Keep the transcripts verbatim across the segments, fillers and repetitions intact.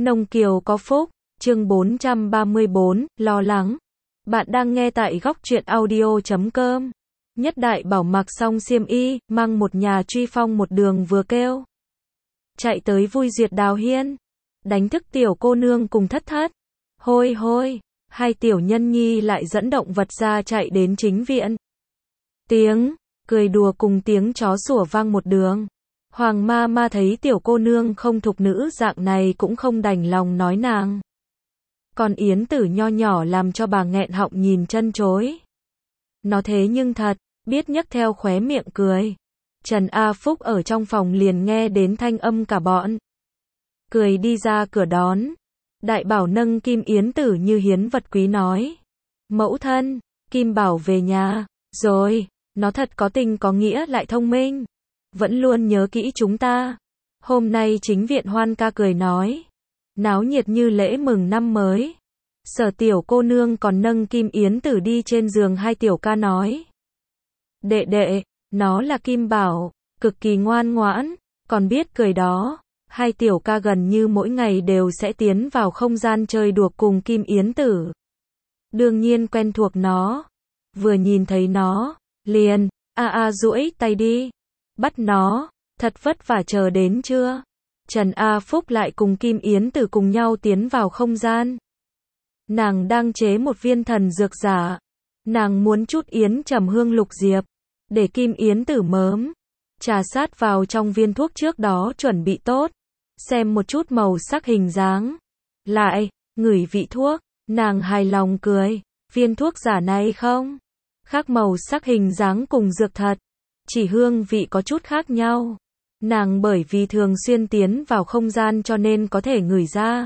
Nông Kiều có phúc, chương bốn trăm ba mươi bốn, lo lắng. Bạn đang nghe tại góc truyện audio chấm com. Nhất Đại Bảo mặc xong xiêm y, mang một nhà truy phong một đường vừa kêu. Chạy tới vui duyệt Đào Hiên. Đánh thức tiểu cô nương cùng thất thất. Hôi hôi, hai tiểu nhân nhi lại dẫn động vật ra chạy đến chính viện. Tiếng, cười đùa cùng tiếng chó sủa vang một đường. Hoàng ma ma thấy tiểu cô nương không thục nữ dạng này cũng không đành lòng nói nàng. Còn Yến Tử nho nhỏ làm cho bà nghẹn họng nhìn chân chối. Nó thế nhưng thật, biết nhấc theo khóe miệng cười. Trần A Phúc ở trong phòng liền nghe đến thanh âm cả bọn. Cười đi ra cửa đón. Đại Bảo nâng Kim Yến Tử như hiến vật quý nói. Mẫu thân, Kim Bảo về nhà, rồi, nó thật có tình có nghĩa lại thông minh. Vẫn luôn nhớ kỹ chúng ta. Hôm nay chính viện hoan ca cười nói. Náo nhiệt như lễ mừng năm mới. Sở tiểu cô nương còn nâng Kim Yến Tử đi trên giường hai tiểu ca nói. Đệ đệ, nó là Kim Bảo, cực kỳ ngoan ngoãn, còn biết cười đó. Hai tiểu ca gần như mỗi ngày đều sẽ tiến vào không gian chơi đùa cùng Kim Yến Tử. Đương nhiên quen thuộc nó. Vừa nhìn thấy nó, liền, a a duỗi tay đi. Bắt nó, thật vất vả chờ đến chưa? Trần A Phúc lại cùng Kim Yến Tử cùng nhau tiến vào không gian. Nàng đang chế một viên thần dược giả. Nàng muốn chút yến trầm hương lục diệp, để Kim Yến Tử mớm. Trà sát vào trong viên thuốc trước đó chuẩn bị tốt. Xem một chút màu sắc hình dáng. Lại, ngửi vị thuốc, nàng hài lòng cười. Viên thuốc giả này không? Khác màu sắc hình dáng cùng dược thật. Chỉ hương vị có chút khác nhau. Nàng bởi vì thường xuyên tiến vào không gian cho nên có thể ngửi ra.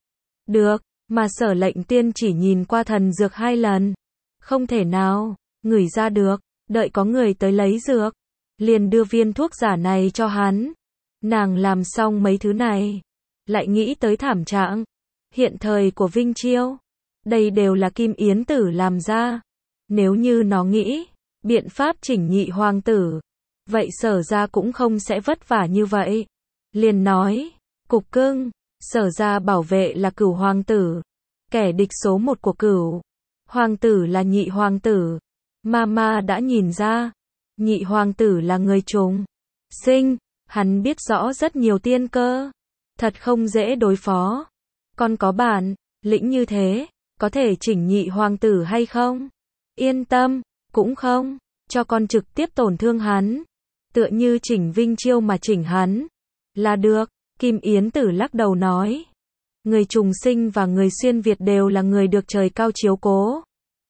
Được, mà Sở Lệnh Tiên chỉ nhìn qua thần dược hai lần. Không thể nào, ngửi ra được, đợi có người tới lấy dược. Liền đưa viên thuốc giả này cho hắn. Nàng làm xong mấy thứ này. Lại nghĩ tới thảm trạng. Hiện thời của Vinh Chiêu. Đây đều là Kim Yến Tử làm ra. Nếu như nó nghĩ biện pháp chỉnh nhị hoàng tử, vậy Sở ra cũng không sẽ vất vả như vậy. Liền nói, cục cưng, Sở ra bảo vệ là Cửu hoàng tử, kẻ địch số một của Cửu hoàng tử là nhị hoàng tử. Mama đã nhìn ra, nhị hoàng tử là người trùng sinh, hắn biết rõ rất nhiều tiên cơ, thật không dễ đối phó. Con có bản lĩnh như thế, có thể chỉnh nhị hoàng tử hay không? Yên tâm, cũng không, cho con trực tiếp tổn thương hắn. Tựa như chỉnh Vinh Chiêu mà chỉnh hắn. Là được, Kim Yến Tử lắc đầu nói. Người trùng sinh và người xuyên Việt đều là người được trời cao chiếu cố.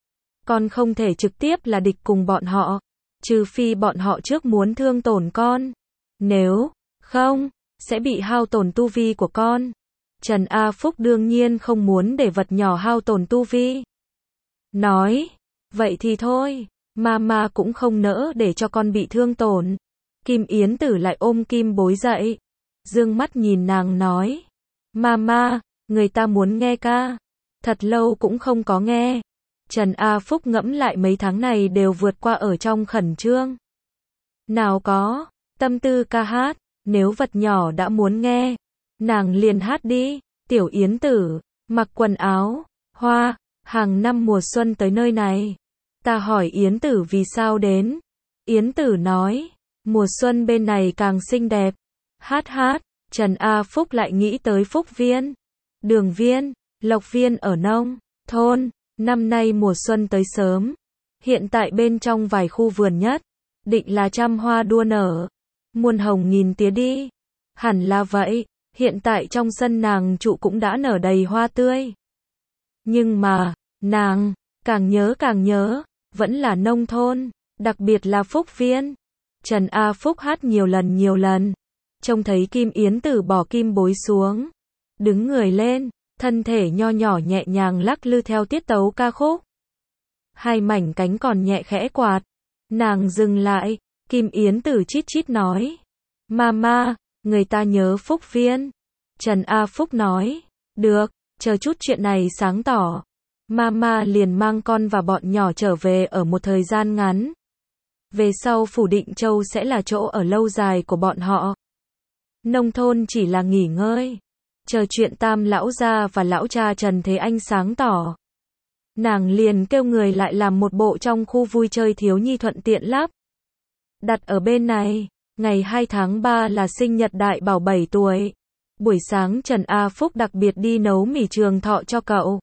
Con không thể trực tiếp là địch cùng bọn họ. Trừ phi bọn họ trước muốn thương tổn con. Nếu không, sẽ bị hao tổn tu vi của con. Trần A Phúc đương nhiên không muốn để vật nhỏ hao tổn tu vi. Nói, vậy thì thôi. Mama cũng không nỡ để cho con bị thương tổn. Kim Yến Tử lại ôm Kim Bối dậy. Dương mắt nhìn nàng nói. Mama, người ta muốn nghe ca. Thật lâu cũng không có nghe. Trần A Phúc ngẫm lại mấy tháng này đều vượt qua ở trong khẩn trương. Nào có, tâm tư ca hát, nếu vật nhỏ đã muốn nghe. Nàng liền hát đi. Tiểu Yến Tử, mặc quần áo, hoa, hàng năm mùa xuân tới nơi này. Ta hỏi Yến Tử vì sao đến. Yến Tử nói, mùa xuân bên này càng xinh đẹp. Hát hát, Trần A Phúc lại nghĩ tới Phúc Viên, Đường Viên, Lộc Viên ở nông thôn. Năm nay mùa xuân tới sớm. Hiện tại bên trong vài khu vườn nhất, định là trăm hoa đua nở. Muôn hồng nghìn tía đi. Hẳn là vậy, hiện tại trong sân nàng trụ cũng đã nở đầy hoa tươi. Nhưng mà, nàng, càng nhớ càng nhớ. Vẫn là nông thôn, đặc biệt là Phúc Viên. Trần A Phúc hát nhiều lần nhiều lần. Trông thấy Kim Yến Tử bỏ kim bối xuống. Đứng người lên, thân thể nho nhỏ nhẹ nhàng lắc lư theo tiết tấu ca khúc. Hai mảnh cánh còn nhẹ khẽ quạt. Nàng dừng lại, Kim Yến Tử chít chít nói. Mama, người ta nhớ Phúc Viên. Trần A Phúc nói, được, chờ chút chuyện này sáng tỏ. Mama liền mang con và bọn nhỏ trở về ở một thời gian ngắn. Về sau Phủ Định Châu sẽ là chỗ ở lâu dài của bọn họ. Nông thôn chỉ là nghỉ ngơi. chờ chuyện Tam lão gia và lão cha Trần Thế Anh sáng tỏ. Nàng liền kêu người lại làm một bộ trong khu vui chơi thiếu nhi thuận tiện lắm. Đặt ở bên này, ngày hai tháng ba là sinh nhật Đại Bảo bảy tuổi. Buổi sáng Trần A Phúc đặc biệt đi nấu mì trường thọ cho cậu.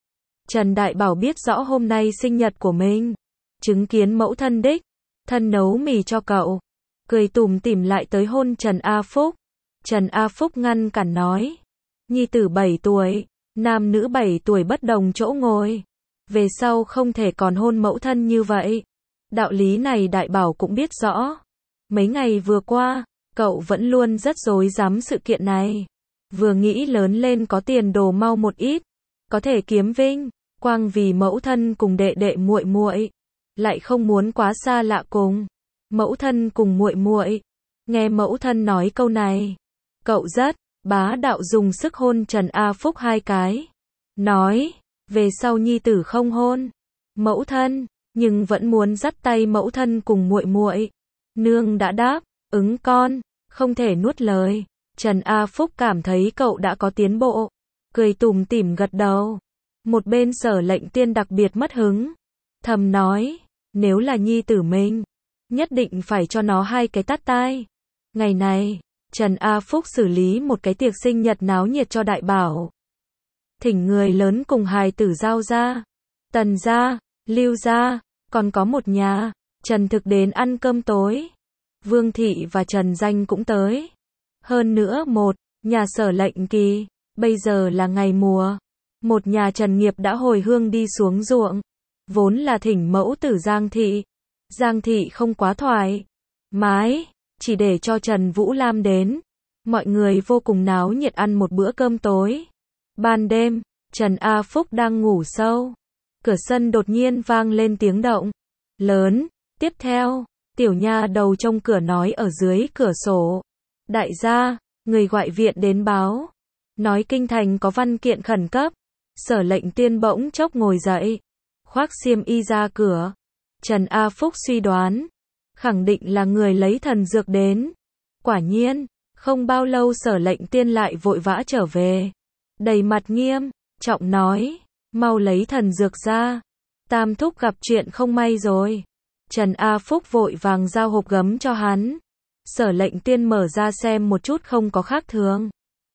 Trần Đại Bảo biết rõ hôm nay sinh nhật của mình. Chứng kiến mẫu thân đích thân nấu mì cho cậu. Cười tủm tỉm lại tới hôn Trần A Phúc. Trần A Phúc ngăn cản nói. Nhi tử bảy tuổi, nam nữ bảy tuổi bất đồng chỗ ngồi. Về sau không thể còn hôn mẫu thân như vậy. Đạo lý này Đại Bảo cũng biết rõ. Mấy ngày vừa qua, cậu vẫn luôn rất rối rắm sự kiện này. Vừa nghĩ lớn lên có tiền đồ mau một ít, có thể kiếm vinh quang vì mẫu thân cùng đệ đệ muội muội, lại không muốn quá xa lạ cùng mẫu thân cùng muội muội. Nghe mẫu thân nói câu này, cậu rất bá đạo dùng sức hôn Trần A Phúc hai cái. Nói, về sau nhi tử không hôn mẫu thân, nhưng vẫn muốn dắt tay mẫu thân cùng muội muội. Nương đã đáp ứng con, không thể nuốt lời. Trần A Phúc cảm thấy cậu đã có tiến bộ, cười tủm tỉm gật đầu. Một bên Sở Lệnh Tiên đặc biệt mất hứng, thầm nói, nếu là nhi tử mình, nhất định phải cho nó hai cái tát tai. Ngày này, Trần A Phúc xử lý một cái tiệc sinh nhật náo nhiệt cho Đại Bảo. Thỉnh người lớn cùng hài tử Giao gia, Tần gia, Lưu gia, còn có một nhà, Trần Thực đến ăn cơm tối. Vương Thị và Trần Danh cũng tới. Hơn nữa một nhà Sở Lệnh Kỳ, bây giờ là ngày mùa. Một nhà Trần Nghiệp đã hồi hương đi xuống ruộng. Vốn là thỉnh mẫu tử Giang Thị. Giang Thị không quá thoải mái, chỉ để cho Trần Vũ Lam đến. Mọi người vô cùng náo nhiệt ăn một bữa cơm tối. Ban đêm, Trần A Phúc đang ngủ sâu. Cửa sân đột nhiên vang lên tiếng động lớn. Tiếp theo, tiểu nha đầu trông cửa nói ở dưới cửa sổ. Đại gia, người gọi viện đến báo. Nói kinh thành có văn kiện khẩn cấp. Sở Lệnh Tiên bỗng chốc ngồi dậy, khoác xiêm y ra cửa. Trần A Phúc suy đoán, khẳng định là người lấy thần dược đến. Quả nhiên, không bao lâu Sở Lệnh Tiên lại vội vã trở về. Đầy mặt nghiêm trọng nói, mau lấy thần dược ra. Tam thúc gặp chuyện không may rồi. Trần A Phúc vội vàng giao hộp gấm cho hắn. Sở Lệnh Tiên mở ra xem một chút không có khác thường,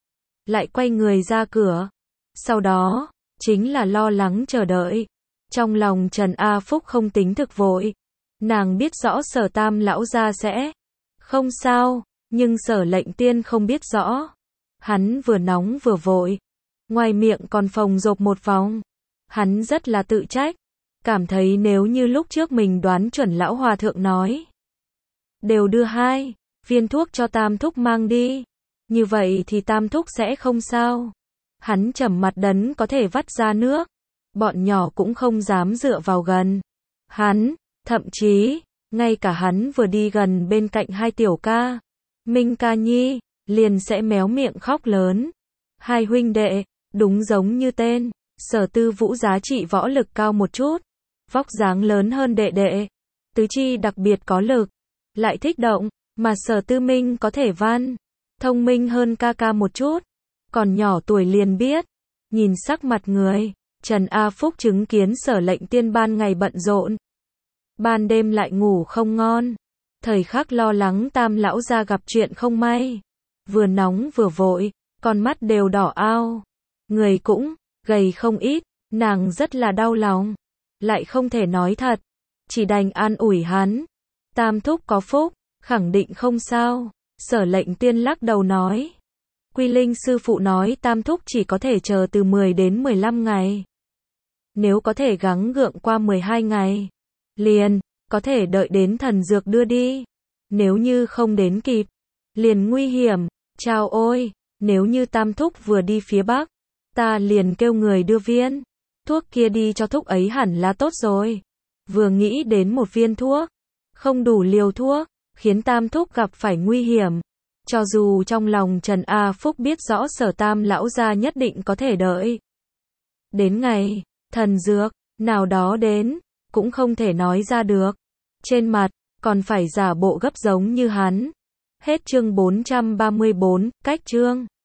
lại quay người ra cửa. Sau đó, chính là lo lắng chờ đợi. Trong lòng Trần A Phúc không tính thực vội. Nàng biết rõ Sở Tam lão gia sẽ không sao, nhưng Sở Lệnh Tiên không biết rõ. Hắn vừa nóng vừa vội, ngoài miệng còn phồng rộp một vòng. Hắn rất là tự trách, cảm thấy nếu như lúc trước mình đoán chuẩn lão hòa thượng nói, đều đưa hai viên thuốc cho Tam thúc mang đi, như vậy thì Tam thúc sẽ không sao. Hắn trầm mặt đấn có thể vắt ra nước. Bọn nhỏ cũng không dám dựa vào gần hắn, thậm chí, ngay cả hắn vừa đi gần bên cạnh hai tiểu ca, Minh ca nhi, liền sẽ méo miệng khóc lớn. Hai huynh đệ, đúng giống như tên. Sở Tư Vũ giá trị võ lực cao một chút, vóc dáng lớn hơn đệ đệ, tứ chi đặc biệt có lực, lại thích động, mà Sở Tư Minh có thể văn, thông minh hơn ca ca một chút, còn nhỏ tuổi liền biết. Nhìn sắc mặt người, Trần A Phúc chứng kiến Sở Lệnh Tiên ban ngày bận rộn, ban đêm lại ngủ không ngon, thời khắc lo lắng Tam lão gia gặp chuyện không may, vừa nóng vừa vội, con mắt đều đỏ ao, người cũng gầy không ít. Nàng rất là đau lòng, lại không thể nói thật, chỉ đành an ủi hắn. Tam thúc có phúc, khẳng định không sao. Sở Lệnh Tiên lắc đầu nói, Quy Linh sư phụ nói Tam thúc chỉ có thể chờ từ mười đến mười lăm ngày. Nếu có thể gắng gượng qua mười hai ngày, liền có thể đợi đến thần dược đưa đi. Nếu như không đến kịp, liền nguy hiểm. Chao ôi, nếu như Tam thúc vừa đi phía Bắc, ta liền kêu người đưa viên thuốc kia đi cho thúc ấy hẳn là tốt rồi. Vừa nghĩ đến một viên thuốc, không đủ liều thuốc, khiến Tam thúc gặp phải nguy hiểm. Cho dù trong lòng Trần A Phúc biết rõ Sở Tam lão gia nhất định có thể đợi đến ngày thần dược nào đó đến, cũng không thể nói ra được. Trên mặt, còn phải giả bộ gấp giống như hắn. Hết chương bốn trăm ba mươi bốn, cách chương.